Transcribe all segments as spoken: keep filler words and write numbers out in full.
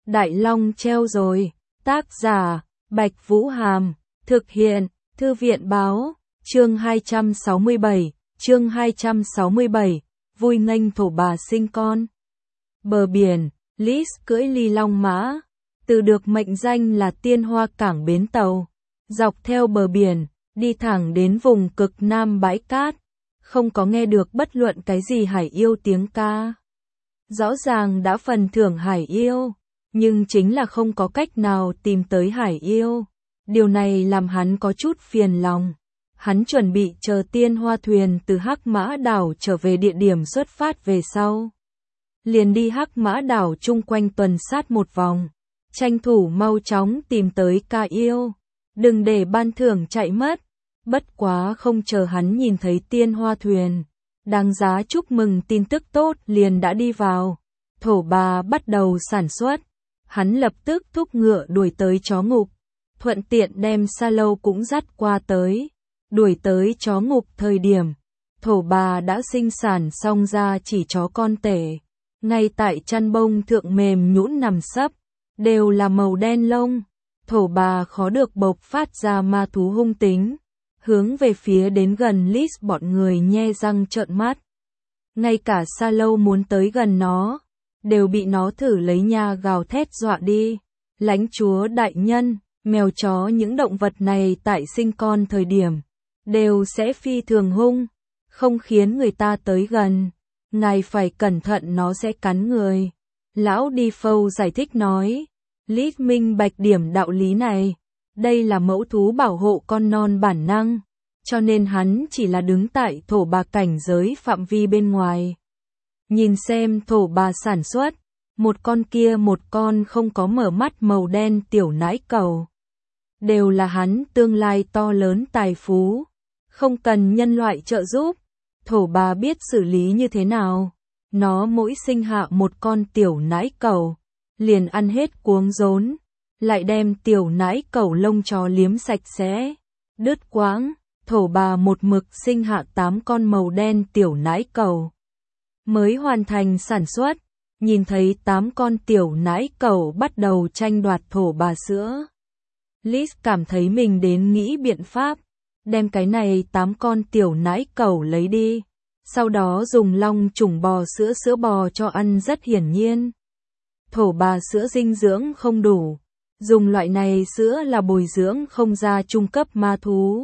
Đại Long treo rồi. Tác giả, Bạch Vũ Hàm. Thực hiện, Thư viện Báo. Chương hai trăm sáu mươi bảy. Chương hai trăm sáu mươi bảy. Vui nghênh thổ bà sinh con. Bờ biển, Liz cưỡi ly long mã. Từ được mệnh danh là tiên hoa cảng bến tàu. Dọc theo bờ biển, đi thẳng đến vùng cực nam bãi cát. Không có nghe được bất luận cái gì hải yêu tiếng ca. Rõ ràng đã phần thưởng hải yêu, nhưng chính là không có cách nào tìm tới hải yêu. Điều này làm hắn có chút phiền lòng. Hắn chuẩn bị chờ tiên hoa thuyền từ Hắc Mã đảo trở về địa điểm xuất phát về sau. Liền đi Hắc Mã đảo chung quanh tuần sát một vòng. Tranh thủ mau chóng tìm tới ca yêu. Đừng để ban thưởng chạy mất. Bất quá không chờ hắn nhìn thấy tiên hoa thuyền. Đáng giá chúc mừng tin tức tốt liền đã đi vào. Thổ bà bắt đầu sản xuất. Hắn lập tức thúc ngựa đuổi tới chó ngục. Thuận tiện đem sa lâu cũng dắt qua tới. Đuổi tới chó ngục thời điểm. Thổ bà đã sinh sản xong ra chỉ chó con tể. Ngay tại chăn bông thượng mềm nhũn nằm sấp. Đều là màu đen lông. Thổ bà khó được bộc phát ra ma thú hung tính. Hướng về phía đến gần Liz bọn người nhe răng trợn mắt. Ngay cả sa lâu muốn tới gần nó. Đều bị nó thử lấy nha gào thét dọa đi. Lãnh chúa đại nhân, mèo chó những động vật này tại sinh con thời điểm. Đều sẽ phi thường hung. Không khiến người ta tới gần. Ngài phải cẩn thận nó sẽ cắn người. Lão Đi Phâu giải thích nói. Liz minh bạch điểm đạo lý này. Đây là mẫu thú bảo hộ con non bản năng. Cho nên hắn chỉ là đứng tại thổ bà cảnh giới phạm vi bên ngoài. Nhìn xem thổ bà sản xuất. Một con kia một con không có mở mắt màu đen tiểu nãi cầu. Đều là hắn tương lai to lớn tài phú. Không cần nhân loại trợ giúp. Thổ bà biết xử lý như thế nào. Nó mỗi sinh hạ một con tiểu nãi cầu. Liền ăn hết cuống rốn. Lại đem tiểu nãi cầu lông chó liếm sạch sẽ. Đứt quãng, thổ bà một mực sinh hạ tám con màu đen tiểu nãi cầu. Mới hoàn thành sản xuất, nhìn thấy tám con tiểu nãi cầu bắt đầu tranh đoạt thổ bà sữa. Liz cảm thấy mình đến nghĩ biện pháp, đem cái này tám con tiểu nãi cầu lấy đi. Sau đó dùng long trùng bò sữa sữa bò cho ăn rất hiển nhiên. Thổ bà sữa dinh dưỡng không đủ. Dùng loại này sữa là bồi dưỡng không ra trung cấp ma thú.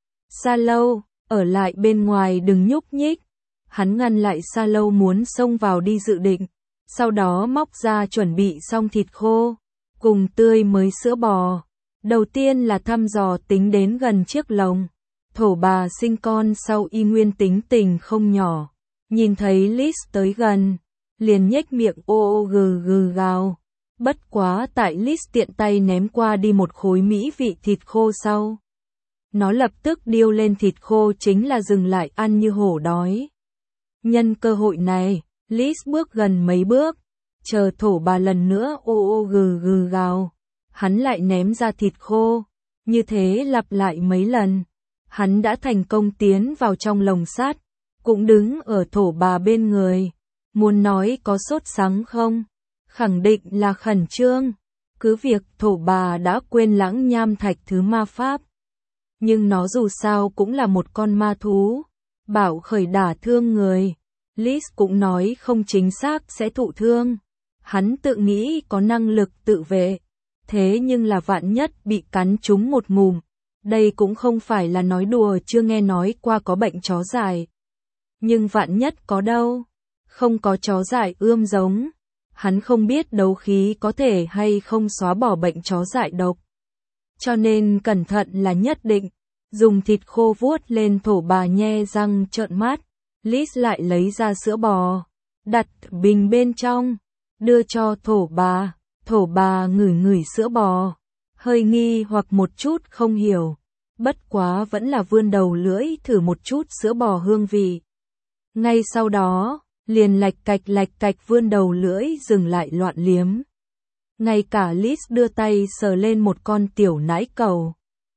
Sa lâu, ở lại bên ngoài đừng nhúc nhích. Hắn ngăn lại Sa lâu muốn xông vào đi dự định. Sau đó móc ra chuẩn bị xong thịt khô. Cùng tươi mới sữa bò. Đầu tiên là thăm dò tính đến gần chiếc lồng. Thổ bà sinh con sau y nguyên tính tình không nhỏ. Nhìn thấy Liz tới gần. Liền nhếch miệng ô ô gừ gừ gào. Bất quá tại Liz tiện tay ném qua đi một khối mỹ vị thịt khô sau. Nó lập tức điêu lên thịt khô chính là dừng lại ăn như hổ đói. Nhân cơ hội này, Liz bước gần mấy bước. Chờ thổ bà lần nữa ô ô gừ gừ gào. Hắn lại ném ra thịt khô. Như thế lặp lại mấy lần. Hắn đã thành công tiến vào trong lồng sắt. Cũng đứng ở thổ bà bên người. Muốn nói có sốt sắng không? Khẳng định là khẩn trương. Cứ việc thổ bà đã quên lãng nham thạch thứ ma pháp. Nhưng nó dù sao cũng là một con ma thú. Bảo khởi đả thương người. Liz cũng nói không chính xác sẽ thụ thương. Hắn tự nghĩ có năng lực tự vệ. Thế nhưng là vạn nhất bị cắn trúng một ngụm. Đây cũng không phải là nói đùa, chưa nghe nói qua có bệnh chó dại. Nhưng vạn nhất có đâu. Không có chó dại ươm giống. Hắn không biết đấu khí có thể hay không xóa bỏ bệnh chó dại độc. Cho nên cẩn thận là nhất định. Dùng thịt khô vuốt lên thổ bà nhe răng trợn mắt. Liz lại lấy ra sữa bò. Đặt bình bên trong. Đưa cho thổ bà. Thổ bà ngửi ngửi sữa bò. Hơi nghi hoặc một chút không hiểu. Bất quá vẫn là vươn đầu lưỡi thử một chút sữa bò hương vị. Ngay sau đó. Liền lạch cạch lạch cạch vươn đầu lưỡi dừng lại loạn liếm. Ngay cả Liz đưa tay sờ lên một con tiểu nãi cầu.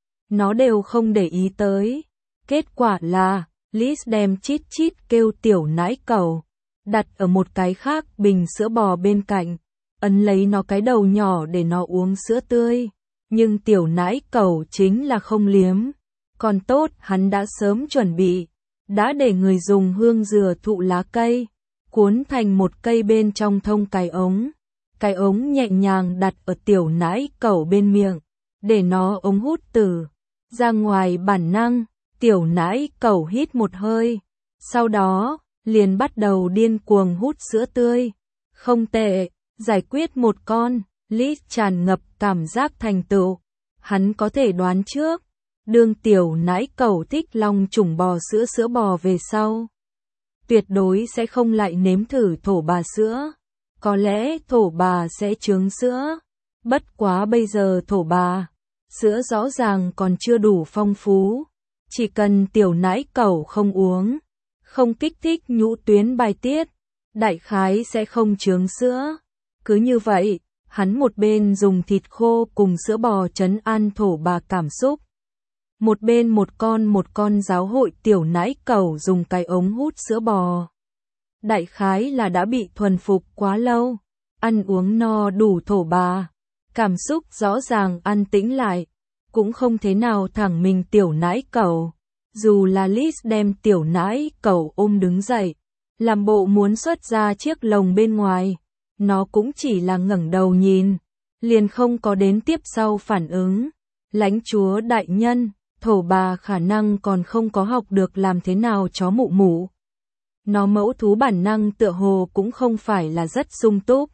Nó đều không để ý tới. Kết quả là, Liz đem chít chít kêu tiểu nãi cầu. Đặt ở một cái khác bình sữa bò bên cạnh. ấn lấy nó cái đầu nhỏ để nó uống sữa tươi. Nhưng tiểu nãi cẩu chính là không liếm. Còn tốt hắn đã sớm chuẩn bị, đã để người dùng hương dừa thụ lá cây, cuốn thành một cây bên trong thông cái ống. Cái ống nhẹ nhàng đặt ở tiểu nãi cẩu bên miệng, để nó ống hút từ ra ngoài bản năng. Tiểu nãi cẩu hít một hơi, sau đó liền bắt đầu điên cuồng hút sữa tươi. Không tệ, giải quyết một con. Liz tràn ngập cảm giác thành tựu. Hắn có thể đoán trước, đương tiểu nãi cẩu thích long trùng bò sữa sữa bò về sau, tuyệt đối sẽ không lại nếm thử thổ bà sữa. Có lẽ thổ bà sẽ chướng sữa. Bất quá bây giờ thổ bà sữa rõ ràng còn chưa đủ phong phú. Chỉ cần tiểu nãi cẩu không uống, không kích thích nhũ tuyến bài tiết, đại khái sẽ không chướng sữa. Cứ như vậy, hắn một bên dùng thịt khô cùng sữa bò trấn an thổ bà cảm xúc, một bên một con một con giáo hội tiểu nãi cẩu dùng cái ống hút sữa bò. Đại khái là đã bị thuần phục quá lâu, ăn uống no đủ thổ bà, cảm xúc rõ ràng an tĩnh lại, cũng không thế nào thẳng mình tiểu nãi cẩu. Dù là Liz đem tiểu nãi cẩu ôm đứng dậy, làm bộ muốn xuất ra chiếc lồng bên ngoài, nó cũng chỉ là ngẩng đầu nhìn, liền không có đến tiếp sau phản ứng. Lãnh chúa đại nhân, thổ bà khả năng còn không có học được làm thế nào chó mụ mụ. Nó mẫu thú bản năng tựa hồ cũng không phải là rất sung túc.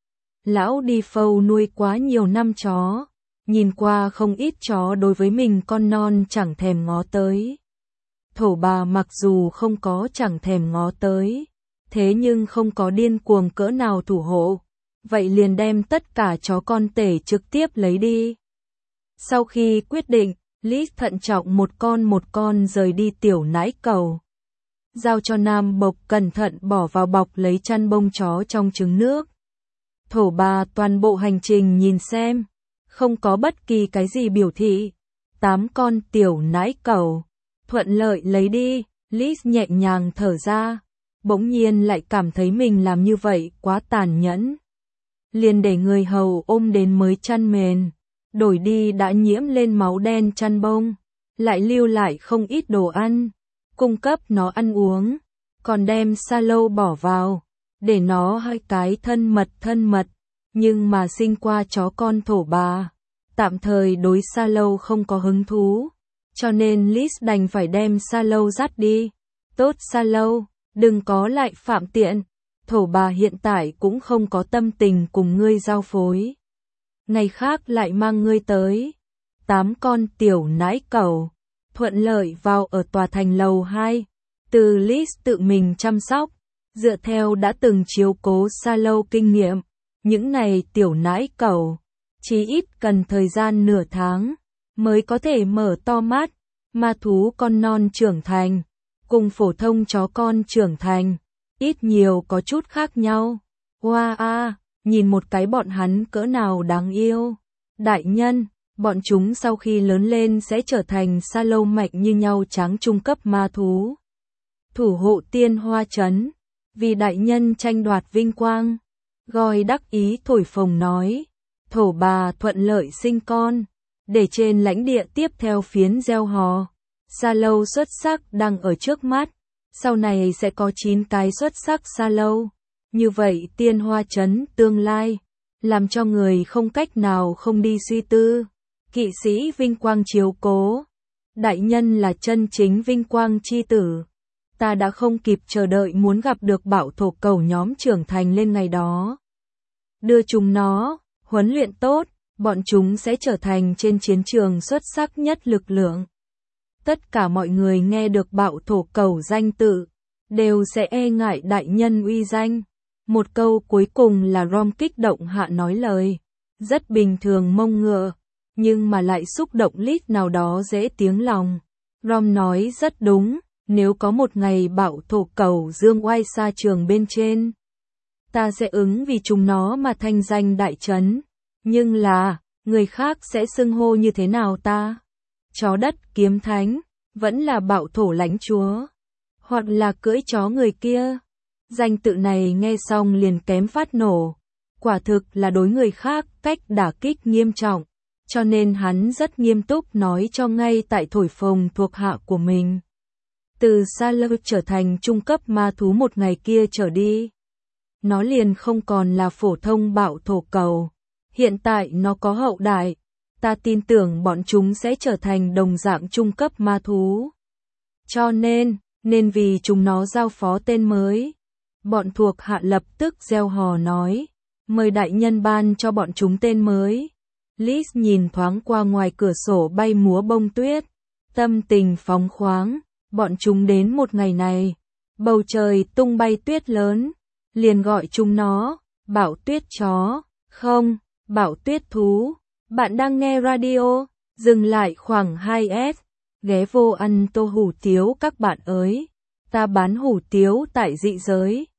Lão đi phâu nuôi quá nhiều năm chó, nhìn qua không ít chó đối với mình con non chẳng thèm ngó tới. Thổ bà mặc dù không có chẳng thèm ngó tới, thế nhưng không có điên cuồng cỡ nào thủ hộ, vậy liền đem tất cả chó con tể trực tiếp lấy đi. Sau khi quyết định, Liz thận trọng một con một con rời đi tiểu nãi cẩu, giao cho Nam Bộc cẩn thận bỏ vào bọc lấy chăn bông chó trong trứng nước. Thổ bà toàn bộ hành trình nhìn xem, không có bất kỳ cái gì biểu thị. Tám con tiểu nãi cẩu thuận lợi lấy đi. Liz nhẹ nhàng thở ra, bỗng nhiên lại cảm thấy mình làm như vậy quá tàn nhẫn. Liền để người hầu ôm đến mới chăn mền, đổi đi đã nhiễm lên máu đen chăn bông, lại lưu lại không ít đồ ăn, cung cấp nó ăn uống, còn đem sa lâu bỏ vào, để nó hai cái thân mật thân mật, nhưng mà sinh qua chó con thổ bà, tạm thời đối sa lâu không có hứng thú, cho nên Liz đành phải đem sa lâu dắt đi. Tốt sa lâu, đừng có lại phạm tiện, thổ bà hiện tại cũng không có tâm tình cùng ngươi giao phối. Ngày khác lại mang ngươi tới. Tám con tiểu nãi cẩu thuận lợi vào ở tòa thành lầu hai, từ Liz tự mình chăm sóc, dựa theo đã từng chiếu cố sa lâu kinh nghiệm, những này tiểu nãi cẩu chí ít cần thời gian nửa tháng mới có thể mở to mắt. Ma thú con non trưởng thành cùng phổ thông chó con trưởng thành ít nhiều có chút khác nhau. Hoa a, nhìn một cái bọn hắn cỡ nào đáng yêu. Đại nhân, bọn chúng sau khi lớn lên sẽ trở thành sa lâu mạnh như nhau tráng trung cấp ma thú. Thủ hộ tiên hoa trấn, vì đại nhân tranh đoạt vinh quang. Goi đắc ý thổi phồng nói, thổ bà thuận lợi sinh con, để trên lãnh địa tiếp theo phiến gieo hò. Sa lâu xuất sắc đang ở trước mắt, sau này sẽ có chín cái xuất sắc sa lâu. Như vậy tiên hoa trấn tương lai, làm cho người không cách nào không đi suy tư. Kỵ sĩ vinh quang chiếu cố, đại nhân là chân chính vinh quang chi tử. Ta đã không kịp chờ đợi muốn gặp được bảo thổ cầu nhóm trưởng thành lên ngày đó. Đưa chúng nó, huấn luyện tốt, bọn chúng sẽ trở thành trên chiến trường xuất sắc nhất lực lượng. Tất cả mọi người nghe được bạo thổ cầu danh tự, đều sẽ e ngại đại nhân uy danh. Một câu cuối cùng là Rom kích động hạ nói lời, rất bình thường mông ngựa, nhưng mà lại xúc động lít nào đó dễ tiếng lòng. Rom nói rất đúng, nếu có một ngày bạo thổ cầu dương oai xa trường bên trên, ta sẽ ứng vì chúng nó mà thanh danh đại trấn. Nhưng là, người khác sẽ xưng hô như thế nào ta? Chó đất kiếm thánh, vẫn là bạo thổ lãnh chúa, hoặc là cưỡi chó người kia. Danh tự này nghe xong liền kém phát nổ. quả thực là đối người khác cách đả kích nghiêm trọng, cho nên hắn rất nghiêm túc nói cho ngay tại thổi phồng thuộc hạ của mình. Từ Sailor trở thành trung cấp ma thú một ngày kia trở đi, nó liền không còn là phổ thông bạo thổ cầu. Hiện tại nó có hậu đại, ta tin tưởng bọn chúng sẽ trở thành đồng dạng trung cấp ma thú. Cho nên, nên vì chúng nó giao phó tên mới. Bọn thuộc hạ lập tức reo hò nói, mời đại nhân ban cho bọn chúng tên mới. Liz nhìn thoáng qua ngoài cửa sổ bay múa bông tuyết, tâm tình phóng khoáng, bọn chúng đến một ngày này, bầu trời tung bay tuyết lớn, liền gọi chúng nó, bão tuyết chó, không, bão tuyết thú. Bạn đang nghe radio, dừng lại khoảng hai s, ghé vô ăn tô hủ tiếu các bạn ơi, ta bán hủ tiếu tại dị giới.